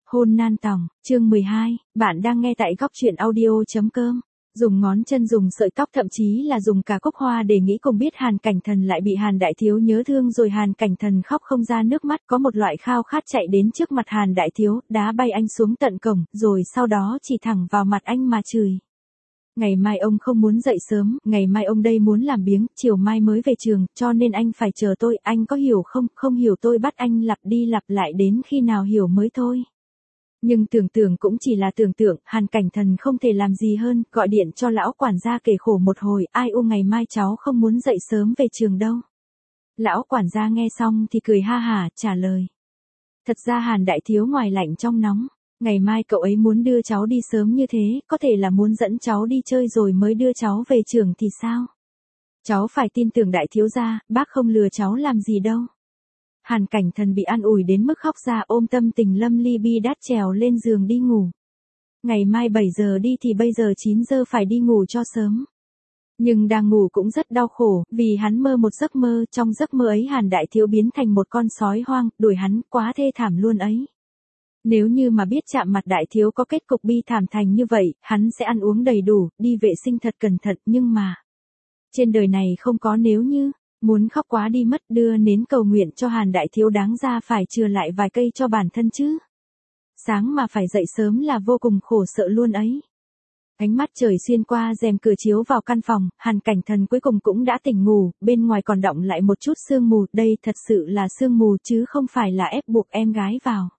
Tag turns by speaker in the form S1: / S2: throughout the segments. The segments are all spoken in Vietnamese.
S1: Hôn nan tòng, chương 12, bạn đang nghe tại góc truyện audio.com. Dùng ngón chân dùng sợi tóc thậm chí là dùng cả cúc hoa để nghĩ cùng biết Hàn Cảnh Thần lại bị Hàn Đại Thiếu nhớ thương rồi. Hàn Cảnh Thần khóc không ra nước mắt, có một loại khao khát chạy đến trước mặt Hàn Đại Thiếu, đá bay anh xuống tận cổng, rồi sau đó chỉ thẳng vào mặt anh mà chửi. Ngày mai ông không muốn dậy sớm, ngày mai ông đây muốn làm biếng, chiều mai mới về trường, cho nên anh phải chờ tôi, anh có hiểu không, không hiểu tôi bắt anh lặp đi lặp lại đến khi nào hiểu mới thôi. Nhưng tưởng tượng cũng chỉ là tưởng tượng, Hàn Cảnh Thần không thể làm gì hơn, gọi điện cho lão quản gia kể khổ một hồi, ai u ngày mai cháu không muốn dậy sớm về trường đâu. Lão quản gia nghe xong thì cười ha hả, trả lời. Thật ra Hàn Đại Thiếu ngoài lạnh trong nóng, ngày mai cậu ấy muốn đưa cháu đi sớm như thế, có thể là muốn dẫn cháu đi chơi rồi mới đưa cháu về trường thì sao? Cháu phải tin tưởng Đại Thiếu gia, bác không lừa cháu làm gì đâu. Hàn Cảnh Thần bị an ủi đến mức khóc ra, ôm tâm tình lâm ly bi đát trèo lên giường đi ngủ. Ngày mai 7 giờ đi thì bây giờ 9 giờ phải đi ngủ cho sớm. Nhưng đang ngủ cũng rất đau khổ, vì hắn mơ một giấc mơ, trong giấc mơ ấy Hàn Đại Thiếu biến thành một con sói hoang, đuổi hắn, quá thê thảm luôn ấy. Nếu như mà biết chạm mặt Đại Thiếu có kết cục bi thảm thành như vậy, hắn sẽ ăn uống đầy đủ, đi vệ sinh thật cẩn thận, nhưng mà trên đời này không có nếu như. Muốn khóc quá đi mất, đưa nến cầu nguyện cho Hàn Đại Thiếu đáng ra phải chừa lại vài cây cho bản thân chứ. Sáng mà phải dậy sớm là vô cùng khổ sợ luôn ấy. Ánh mắt trời xuyên qua rèm cửa chiếu vào căn phòng, Hàn Cảnh Thần cuối cùng cũng đã tỉnh ngủ, bên ngoài còn đọng lại một chút sương mù, đây thật sự là sương mù chứ không phải là ép buộc em gái vào.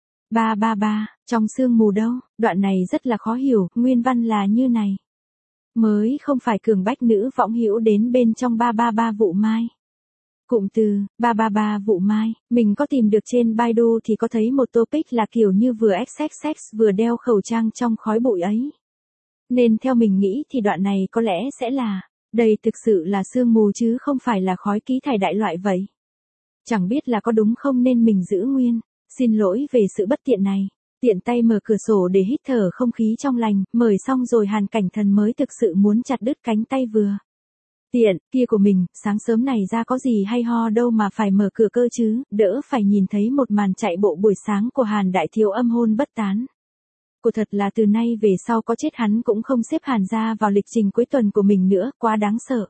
S1: Trong sương mù đâu, đoạn này rất là khó hiểu, nguyên văn là như này. Mới không phải cường bách nữ võng hữu đến bên trong 333 vụ mai. Cụm từ 333 vụ mai, mình có tìm được trên Baidu thì có thấy một topic là kiểu như vừa XXX vừa đeo khẩu trang trong khói bụi ấy. Nên theo mình nghĩ thì đoạn này có lẽ sẽ là, đây thực sự là sương mù chứ không phải là khói khí thải đại loại vậy. Chẳng biết là có đúng không nên mình giữ nguyên, xin lỗi về sự bất tiện này. Tiện tay mở cửa sổ để hít thở không khí trong lành, mời xong rồi Hàn Cảnh Thần mới thực sự muốn chặt đứt cánh tay vừa tiện kia của mình, sáng sớm này ra có gì hay ho đâu mà phải mở cửa cơ chứ, đỡ phải nhìn thấy một màn chạy bộ buổi sáng của Hàn Đại Thiếu âm hôn bất tán. Cô thật là từ nay về sau có chết hắn cũng không xếp Hàn ra vào lịch trình cuối tuần của mình nữa, quá đáng sợ.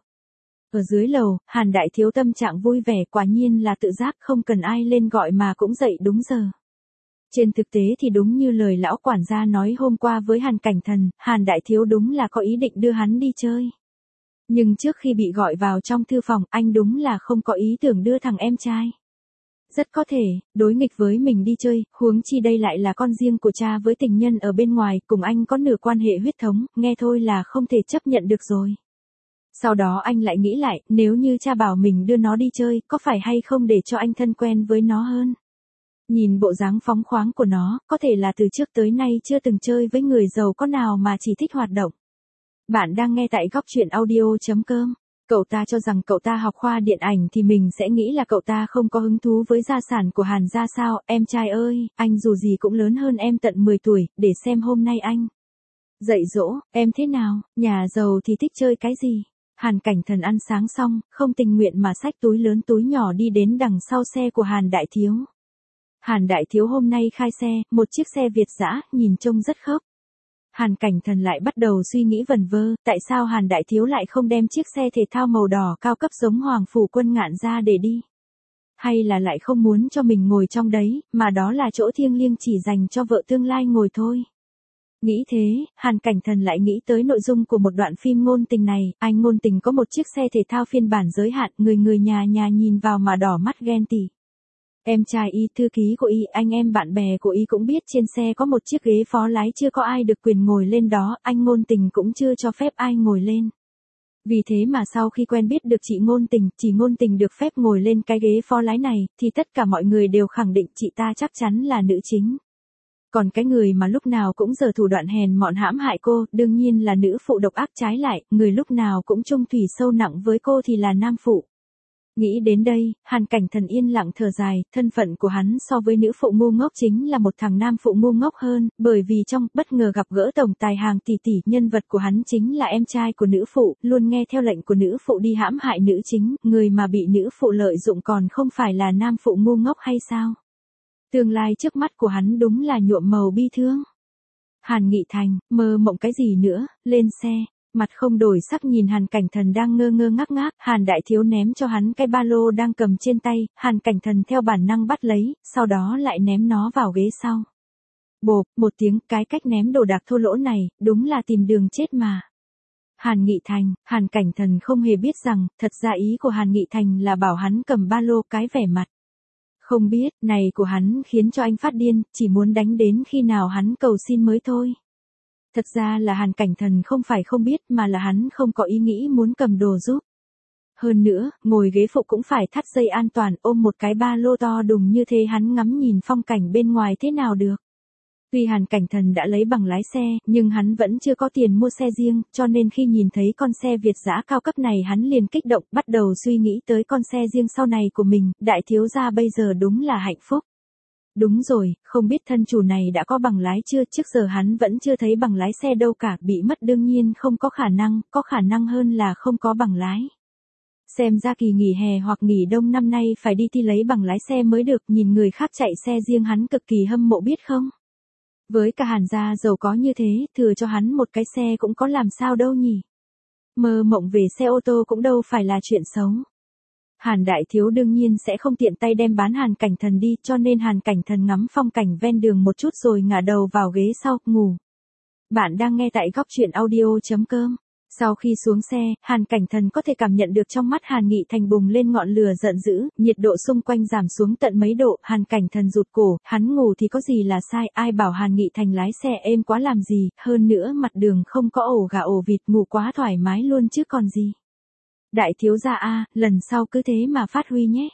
S1: Ở dưới lầu, Hàn Đại Thiếu tâm trạng vui vẻ, quả nhiên là tự giác không cần ai lên gọi mà cũng dậy đúng giờ. Trên thực tế thì đúng như lời lão quản gia nói hôm qua với Hàn Cảnh Thần, Hàn Đại Thiếu đúng là có ý định đưa hắn đi chơi. Nhưng trước khi bị gọi vào trong thư phòng, anh đúng là không có ý tưởng đưa thằng em trai. Rất có thể, đối nghịch với mình đi chơi, huống chi đây lại là con riêng của cha với tình nhân ở bên ngoài, cùng anh có nửa quan hệ huyết thống, nghe thôi là không thể chấp nhận được rồi. Sau đó anh lại nghĩ lại, nếu như cha bảo mình đưa nó đi chơi, có phải hay không để cho anh thân quen với nó hơn. Nhìn bộ dáng phóng khoáng của nó, có thể là từ trước tới nay chưa từng chơi với người giàu có nào mà chỉ thích hoạt động. Bạn đang nghe tại góc truyện audio.com. Cậu ta cho rằng cậu ta học khoa điện ảnh thì mình sẽ nghĩ là cậu ta không có hứng thú với gia sản của Hàn gia sao, em trai ơi, anh dù gì cũng lớn hơn em tận 10 tuổi, để xem hôm nay anh dạy dỗ, em thế nào, nhà giàu thì thích chơi cái gì. Hàn Cảnh Thần ăn sáng xong, không tình nguyện mà xách túi lớn túi nhỏ đi đến đằng sau xe của Hàn Đại Thiếu. Hàn Đại Thiếu hôm nay khai xe, một chiếc xe Việt dã, nhìn trông rất khớp. Hàn Cảnh Thần lại bắt đầu suy nghĩ vẩn vơ, tại sao Hàn Đại Thiếu lại không đem chiếc xe thể thao màu đỏ cao cấp giống Hoàng Phủ Quân Ngạn ra để đi? Hay là lại không muốn cho mình ngồi trong đấy, mà đó là chỗ thiêng liêng chỉ dành cho vợ tương lai ngồi thôi? Nghĩ thế, Hàn Cảnh Thần lại nghĩ tới nội dung của một đoạn phim ngôn tình này, anh ngôn tình có một chiếc xe thể thao phiên bản giới hạn, người nhà nhìn vào mà đỏ mắt ghen tị. Em trai y, thư ký của y, anh em bạn bè của y cũng biết trên xe có một chiếc ghế phó lái chưa có ai được quyền ngồi lên đó, anh ngôn tình cũng chưa cho phép ai ngồi lên. Vì thế mà sau khi quen biết được chị ngôn tình, chỉ ngôn tình được phép ngồi lên cái ghế phó lái này, thì tất cả mọi người đều khẳng định chị ta chắc chắn là nữ chính. Còn cái người mà lúc nào cũng giở thủ đoạn hèn mọn hãm hại cô, đương nhiên là nữ phụ độc ác trái lại, người lúc nào cũng chung thủy sâu nặng với cô thì là nam phụ. Nghĩ đến đây, Hàn Cảnh Thần yên lặng thở dài, thân phận của hắn so với nữ phụ ngu ngốc chính là một thằng nam phụ ngu ngốc hơn, bởi vì trong bất ngờ gặp gỡ tổng tài hàng tỷ tỷ, nhân vật của hắn chính là em trai của nữ phụ, luôn nghe theo lệnh của nữ phụ đi hãm hại nữ chính, người mà bị nữ phụ lợi dụng còn không phải là nam phụ ngu ngốc hay sao? Tương lai trước mắt của hắn đúng là nhuộm màu bi thương. Hàn Nghị Thành, mơ mộng cái gì nữa, lên xe. Mặt không đổi sắc nhìn Hàn Cảnh Thần đang ngơ ngơ ngác ngác, Hàn Đại Thiếu ném cho hắn cái ba lô đang cầm trên tay, Hàn Cảnh Thần theo bản năng bắt lấy, sau đó lại ném nó vào ghế sau. Bộp, một tiếng, cái cách ném đồ đạc thô lỗ này, đúng là tìm đường chết mà. Hàn Nghị Thành, Hàn Cảnh Thần không hề biết rằng, thật ra ý của Hàn Nghị Thành là bảo hắn cầm ba lô, cái vẻ mặt không biết, này của hắn khiến cho anh phát điên, chỉ muốn đánh đến khi nào hắn cầu xin mới thôi. Thật ra là Hàn Cảnh Thần không phải không biết mà là hắn không có ý nghĩ muốn cầm đồ giúp. Hơn nữa, ngồi ghế phụ cũng phải thắt dây an toàn, ôm một cái ba lô to đùng như thế hắn ngắm nhìn phong cảnh bên ngoài thế nào được. Tuy Hàn Cảnh Thần đã lấy bằng lái xe, nhưng hắn vẫn chưa có tiền mua xe riêng, cho nên khi nhìn thấy con xe Việt dã cao cấp này hắn liền kích động, bắt đầu suy nghĩ tới con xe riêng sau này của mình, đại thiếu gia bây giờ đúng là hạnh phúc. Đúng rồi, không biết thân chủ này đã có bằng lái chưa, trước giờ hắn vẫn chưa thấy bằng lái xe đâu cả, bị mất đương nhiên không có khả năng hơn là không có bằng lái. Xem ra kỳ nghỉ hè hoặc nghỉ đông năm nay phải đi thi lấy bằng lái xe mới được, nhìn người khác chạy xe riêng hắn cực kỳ hâm mộ biết không? Với cả Hàn gia giàu có như thế, thừa cho hắn một cái xe cũng có làm sao đâu nhỉ? Mơ mộng về xe ô tô cũng đâu phải là chuyện xấu. Hàn Đại Thiếu đương nhiên sẽ không tiện tay đem bán Hàn Cảnh Thần đi, cho nên Hàn Cảnh Thần ngắm phong cảnh ven đường một chút rồi ngả đầu vào ghế sau, ngủ. Bạn đang nghe tại góc truyện audio.com. Sau khi xuống xe, Hàn Cảnh Thần có thể cảm nhận được trong mắt Hàn Nghị Thành bùng lên ngọn lửa giận dữ, nhiệt độ xung quanh giảm xuống tận mấy độ, Hàn Cảnh Thần rụt cổ, hắn ngủ thì có gì là sai, ai bảo Hàn Nghị Thành lái xe êm quá làm gì, hơn nữa mặt đường không có ổ gà ổ vịt, ngủ quá thoải mái luôn chứ còn gì. Đại thiếu gia a, lần sau cứ thế mà phát huy nhé.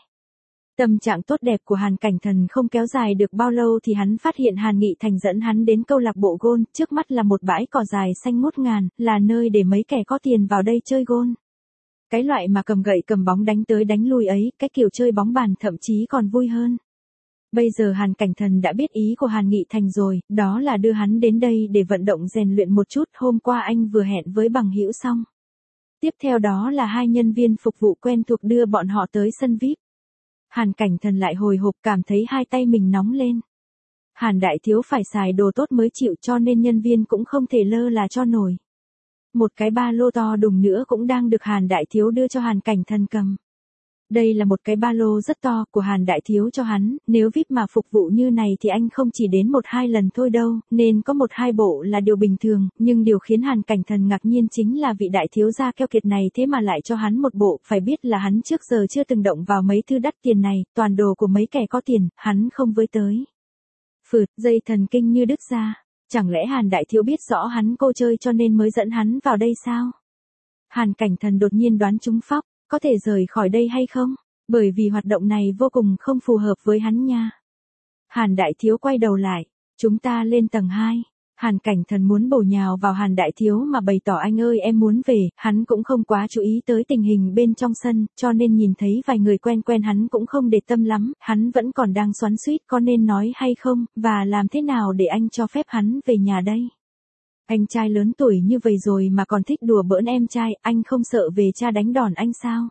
S1: Tâm trạng tốt đẹp của Hàn Cảnh Thần không kéo dài được bao lâu thì hắn phát hiện Hàn Nghị Thành dẫn hắn đến câu lạc bộ golf, trước mắt là một bãi cỏ dài xanh ngút ngàn, là nơi để mấy kẻ có tiền vào đây chơi golf. Cái loại mà cầm gậy cầm bóng đánh tới đánh lui ấy, cái kiểu chơi bóng bàn thậm chí còn vui hơn. Bây giờ Hàn Cảnh Thần đã biết ý của Hàn Nghị Thành rồi, đó là đưa hắn đến đây để vận động rèn luyện một chút, hôm qua anh vừa hẹn với bằng hữu xong. Tiếp theo đó là hai nhân viên phục vụ quen thuộc đưa bọn họ tới sân VIP. Hàn Cảnh Thần lại hồi hộp cảm thấy hai tay mình nóng lên. Hàn Đại Thiếu phải xài đồ tốt mới chịu cho nên nhân viên cũng không thể lơ là cho nổi. Một cái ba lô to đùng nữa cũng đang được Hàn Đại Thiếu đưa cho Hàn Cảnh Thần cầm. Đây là một cái ba lô rất to của Hàn Đại Thiếu cho hắn, nếu VIP mà phục vụ như này thì anh không chỉ đến 1-2 lần thôi đâu, nên có 1-2 bộ là điều bình thường, nhưng điều khiến Hàn Cảnh Thần ngạc nhiên chính là vị đại thiếu gia keo kiệt này thế mà lại cho hắn một bộ, phải biết là hắn trước giờ chưa từng động vào mấy thứ đắt tiền này, toàn đồ của mấy kẻ có tiền, hắn không với tới. Phượt, dây thần kinh như đứt ra, chẳng lẽ Hàn Đại Thiếu biết rõ hắn cô chơi cho nên mới dẫn hắn vào đây sao? Hàn Cảnh Thần đột nhiên đoán trúng phóc. Có thể rời khỏi đây hay không? Bởi vì hoạt động này vô cùng không phù hợp với hắn nha. Hàn Đại Thiếu quay đầu lại. Chúng ta lên tầng 2. Hàn Cảnh Thần muốn bổ nhào vào Hàn Đại Thiếu mà bày tỏ anh ơi em muốn về. Hắn cũng không quá chú ý tới tình hình bên trong sân, cho nên nhìn thấy vài người quen hắn cũng không để tâm lắm. Hắn vẫn còn đang xoắn xuýt có nên nói hay không, và làm thế nào để anh cho phép hắn về nhà đây. Anh trai lớn tuổi như vậy rồi mà còn thích đùa bỡn em trai, anh không sợ về cha đánh đòn anh sao?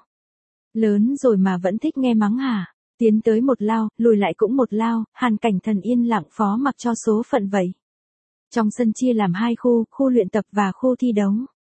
S1: Lớn rồi mà vẫn thích nghe mắng hả? Tiến tới một lao, lùi lại cũng một lao, Hàn Cảnh Thần yên lặng phó mặc cho số phận vậy. Trong sân chia làm 2 khu, khu luyện tập và khu thi đấu.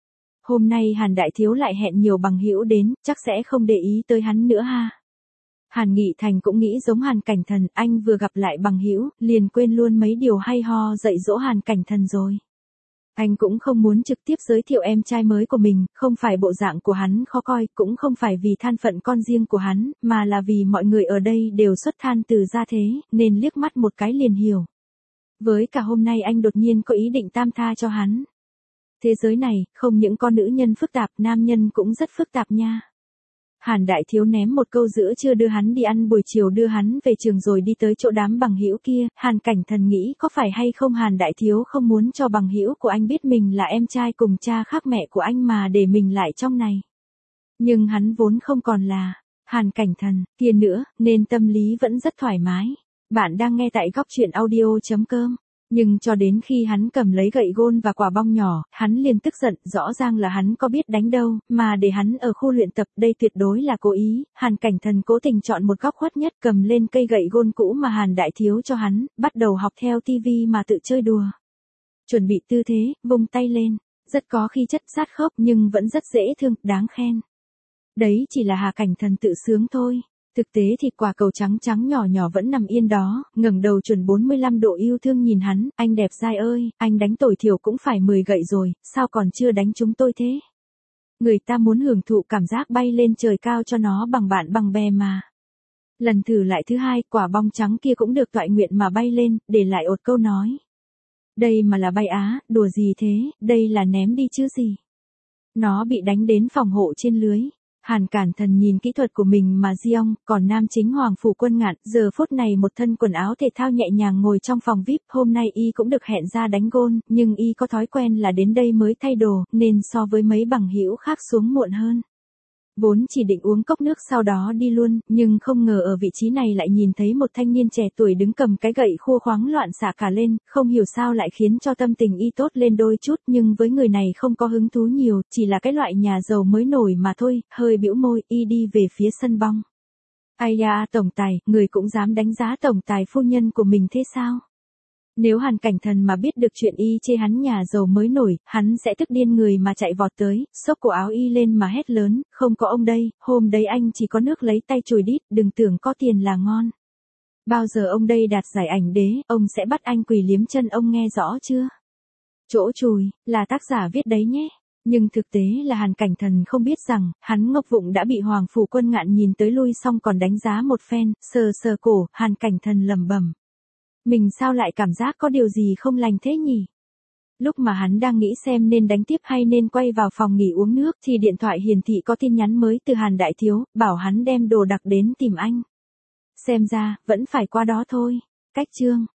S1: Hôm nay Hàn Đại Thiếu lại hẹn nhiều bằng hữu đến, chắc sẽ không để ý tới hắn nữa ha. Hàn Nghị Thành cũng nghĩ giống Hàn Cảnh Thần, anh vừa gặp lại bằng hữu, liền quên luôn mấy điều hay ho dạy dỗ Hàn Cảnh Thần rồi. Anh cũng không muốn trực tiếp giới thiệu em trai mới của mình, không phải bộ dạng của hắn khó coi, cũng không phải vì than phận con riêng của hắn, mà là vì mọi người ở đây đều xuất than từ gia thế, nên liếc mắt một cái liền hiểu. Với cả hôm nay anh đột nhiên có ý định tam tha cho hắn. Thế giới này, không những con nữ nhân phức tạp, nam nhân cũng rất phức tạp nha. Hàn Đại Thiếu ném một câu giữa trưa đưa hắn đi ăn buổi chiều đưa hắn về trường rồi đi tới chỗ đám bằng hữu kia, Hàn Cảnh Thần nghĩ có phải hay không Hàn Đại Thiếu không muốn cho bằng hữu của anh biết mình là em trai cùng cha khác mẹ của anh mà để mình lại trong này. Nhưng hắn vốn không còn là Hàn Cảnh Thần kia nữa, nên tâm lý vẫn rất thoải mái. Bạn đang nghe tại góc truyện audio.com. Nhưng cho đến khi hắn cầm lấy gậy gôn và quả bong nhỏ, hắn liền tức giận, rõ ràng là hắn có biết đánh đâu, mà để hắn ở khu luyện tập, đây tuyệt đối là cố ý. Hàn Cảnh Thần cố tình chọn một góc khuất nhất, cầm lên cây gậy gôn cũ mà Hàn Đại Thiếu cho hắn, bắt đầu học theo tivi mà tự chơi đùa. Chuẩn bị tư thế, vung tay lên, rất có khí chất sát khớp nhưng vẫn rất dễ thương, đáng khen. Đấy chỉ là Hà Cảnh Thần tự sướng thôi. Thực tế thì quả cầu trắng trắng nhỏ nhỏ vẫn nằm yên đó, ngẩng đầu chuẩn 45 độ yêu thương nhìn hắn, anh đẹp dai ơi, anh đánh tối thiểu cũng phải 10 gậy rồi, sao còn chưa đánh chúng tôi thế? Người ta muốn hưởng thụ cảm giác bay lên trời cao cho nó bằng bạn bằng bè mà. Lần thử lại thứ hai, quả bong trắng kia cũng được toại nguyện mà bay lên, để lại ột câu nói. Đây mà là bay á, đùa gì thế, đây là ném đi chứ gì. Nó bị đánh đến phòng hộ trên lưới. Hàn Cản Thần nhìn kỹ thuật của mình mà giong, còn nam chính Hoàng Phủ Quân Ngạn, giờ phút này một thân quần áo thể thao nhẹ nhàng ngồi trong phòng VIP, hôm nay y cũng được hẹn ra đánh gôn, nhưng y có thói quen là đến đây mới thay đồ, nên so với mấy bằng hữu khác xuống muộn hơn. Vốn chỉ định uống cốc nước sau đó đi luôn, nhưng không ngờ ở vị trí này lại nhìn thấy một thanh niên trẻ tuổi đứng cầm cái gậy khua khoáng loạn xạ cả lên, không hiểu sao lại khiến cho tâm tình y tốt lên đôi chút, nhưng với người này không có hứng thú nhiều, chỉ là cái loại nhà giàu mới nổi mà thôi, hơi bĩu môi, y đi về phía sân bong. Ai da, tổng tài, người cũng dám đánh giá tổng tài phu nhân của mình thế sao? Nếu Hàn Cảnh Thần mà biết được chuyện y chê hắn nhà giàu mới nổi, hắn sẽ tức điên người mà chạy vọt tới, xốc cổ áo y lên mà hét lớn, không có ông đây, hôm đấy anh chỉ có nước lấy tay chùi đít, đừng tưởng có tiền là ngon. Bao giờ ông đây đạt giải ảnh đế, ông sẽ bắt anh quỳ liếm chân, ông nghe rõ chưa? Chỗ chùi, là tác giả viết đấy nhé. Nhưng thực tế là Hàn Cảnh Thần không biết rằng, hắn ngốc vụng đã bị Hoàng Phủ Quân Ngạn nhìn tới lui xong còn đánh giá một phen, sờ sờ cổ, Hàn Cảnh Thần lẩm bẩm. Mình sao lại cảm giác có điều gì không lành thế nhỉ? Lúc mà hắn đang nghĩ xem nên đánh tiếp hay nên quay vào phòng nghỉ uống nước thì điện thoại hiển thị có tin nhắn mới từ Hàn Đại Thiếu, bảo hắn đem đồ đặc đến tìm anh. Xem ra, vẫn phải qua đó thôi. Cách chương.